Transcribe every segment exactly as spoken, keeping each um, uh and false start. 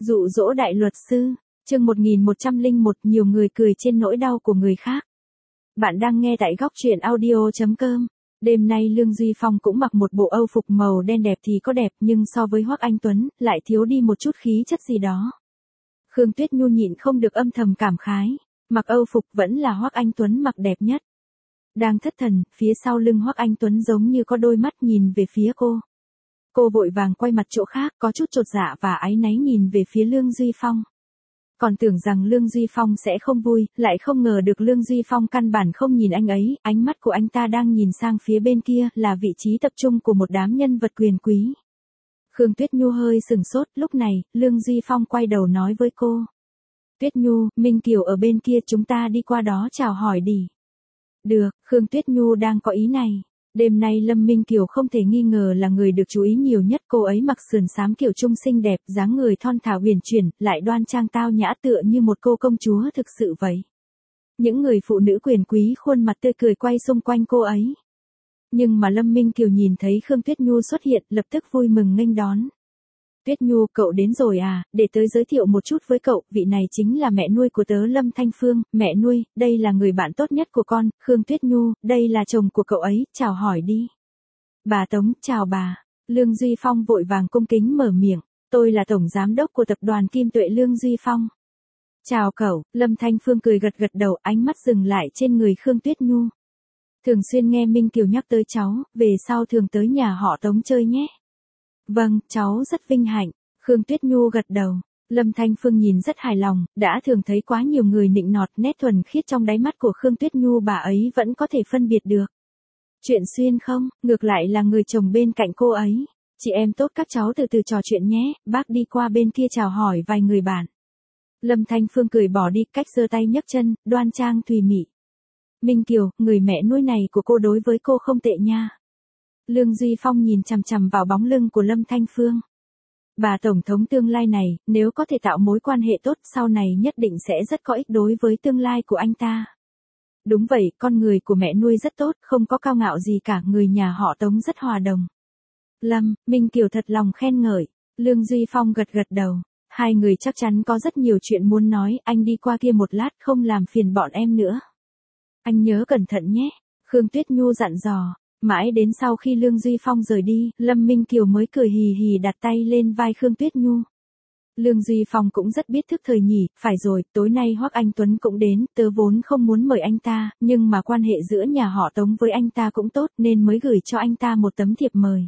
Dụ dỗ đại luật sư, chương một nghìn một trăm lẻ một, nhiều người cười trên nỗi đau của người khác. Bạn đang nghe tại góc truyện audio chấm com. Đêm nay Lương Duy Phong cũng mặc một bộ âu phục màu đen đẹp thì có đẹp, nhưng so với Hoắc Anh Tuấn, lại thiếu đi một chút khí chất gì đó. Khương Tuyết Nhu nhịn không được âm thầm cảm khái, mặc âu phục vẫn là Hoắc Anh Tuấn mặc đẹp nhất. Đang thất thần, phía sau lưng Hoắc Anh Tuấn giống như có đôi mắt nhìn về phía cô. Cô vội vàng quay mặt chỗ khác, có chút chột dạ và áy náy nhìn về phía Lương Duy Phong. Còn tưởng rằng Lương Duy Phong sẽ không vui, lại không ngờ được Lương Duy Phong căn bản không nhìn anh ấy, ánh mắt của anh ta đang nhìn sang phía bên kia, là vị trí tập trung của một đám nhân vật quyền quý. Khương Tuyết Nhu hơi sừng sốt, lúc này, Lương Duy Phong quay đầu nói với cô. Tuyết Nhu, Minh Kiều ở bên kia, chúng ta đi qua đó chào hỏi đi. Được, Khương Tuyết Nhu đang có ý này. Đêm nay Lâm Minh Kiều không thể nghi ngờ là người được chú ý nhiều nhất, cô ấy mặc sườn xám kiểu trung xinh đẹp, dáng người thon thả uyển chuyển, lại đoan trang tao nhã tựa như một cô công chúa thực sự vậy. Những người phụ nữ quyền quý khuôn mặt tươi cười quay xung quanh cô ấy. Nhưng mà Lâm Minh Kiều nhìn thấy Khương Tuyết Nhu xuất hiện, lập tức vui mừng nghênh đón. Tuyết Nhu, cậu đến rồi à, để tớ giới thiệu một chút với cậu, vị này chính là mẹ nuôi của tớ Lâm Thanh Phương, mẹ nuôi, đây là người bạn tốt nhất của con, Khương Tuyết Nhu, đây là chồng của cậu ấy, chào hỏi đi. Bà Tống, chào bà. Lương Duy Phong vội vàng cung kính mở miệng, tôi là tổng giám đốc của tập đoàn Kim Tuệ Lương Duy Phong. Chào cậu, Lâm Thanh Phương cười gật gật đầu, ánh mắt dừng lại trên người Khương Tuyết Nhu. Thường xuyên nghe Minh Kiều nhắc tới cháu, về sau thường tới nhà họ Tống chơi nhé. Vâng, cháu rất vinh hạnh. Khương Tuyết Nhu gật đầu. Lâm Thanh Phương nhìn rất hài lòng, đã thường thấy quá nhiều người nịnh nọt, nét thuần khiết trong đáy mắt của Khương Tuyết Nhu bà ấy vẫn có thể phân biệt được. Chuyện xuyên không, ngược lại là người chồng bên cạnh cô ấy. Chị em tốt các cháu từ từ trò chuyện nhé, bác đi qua bên kia chào hỏi vài người bạn. Lâm Thanh Phương cười bỏ đi, cách giơ tay nhấc chân, đoan trang thùy mị. Minh Kiều, người mẹ nuôi này của cô đối với cô không tệ nha. Lương Duy Phong nhìn chằm chằm vào bóng lưng của Lâm Thanh Phương. Bà tổng thống tương lai này, nếu có thể tạo mối quan hệ tốt, sau này nhất định sẽ rất có ích đối với tương lai của anh ta. Đúng vậy, con người của mẹ nuôi rất tốt, không có cao ngạo gì cả, người nhà họ Tống rất hòa đồng. Lâm, Minh Kiều thật lòng khen ngợi. Lương Duy Phong gật gật đầu. Hai người chắc chắn có rất nhiều chuyện muốn nói, anh đi qua kia một lát, không làm phiền bọn em nữa. Anh nhớ cẩn thận nhé. Khương Tuyết Nhu dặn dò. Mãi đến sau khi Lương Duy Phong rời đi, Lâm Minh Kiều mới cười hì hì đặt tay lên vai Khương Tuyết Nhu. Lương Duy Phong cũng rất biết thức thời nhỉ, phải rồi, tối nay Hoắc Anh Tuấn cũng đến, tớ vốn không muốn mời anh ta, nhưng mà quan hệ giữa nhà họ Tống với anh ta cũng tốt nên mới gửi cho anh ta một tấm thiệp mời.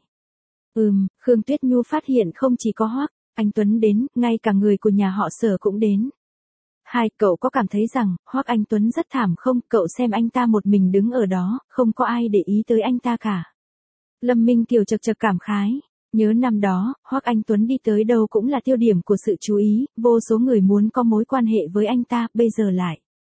Ừm, Khương Tuyết Nhu phát hiện không chỉ có Hoắc Anh Tuấn đến, ngay cả người của nhà họ Sở cũng đến. Hai, cậu có cảm thấy rằng, Hoắc Anh Tuấn rất thảm không, cậu xem anh ta một mình đứng ở đó, không có ai để ý tới anh ta cả. Lâm Minh Kiều chật chật cảm khái, nhớ năm đó, Hoắc Anh Tuấn đi tới đâu cũng là tiêu điểm của sự chú ý, vô số người muốn có mối quan hệ với anh ta, bây giờ lại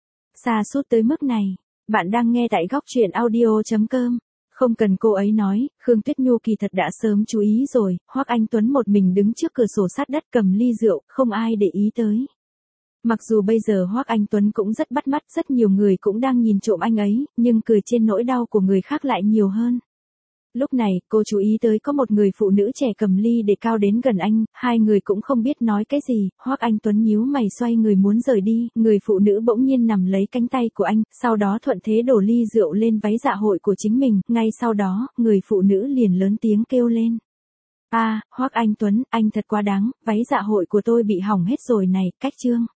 xa sút tới mức này. Bạn đang nghe tại góc truyện audio chấm com. Không cần cô ấy nói, Khương Tuyết Nhu kỳ thật đã sớm chú ý rồi, Hoắc Anh Tuấn một mình đứng trước cửa sổ sát đất cầm ly rượu, không ai để ý tới. Mặc dù bây giờ Hoắc Anh Tuấn cũng rất bắt mắt, rất nhiều người cũng đang nhìn trộm anh ấy, nhưng cười trên nỗi đau của người khác lại nhiều hơn. Lúc này, cô chú ý tới có một người phụ nữ trẻ cầm ly để cao đến gần anh, hai người cũng không biết nói cái gì, Hoắc Anh Tuấn nhíu mày xoay người muốn rời đi, người phụ nữ bỗng nhiên nằm lấy cánh tay của anh, sau đó thuận thế đổ ly rượu lên váy dạ hội của chính mình, ngay sau đó, người phụ nữ liền lớn tiếng kêu lên. À, Hoắc Anh Tuấn, anh thật quá đáng, váy dạ hội của tôi bị hỏng hết rồi này, cách chương.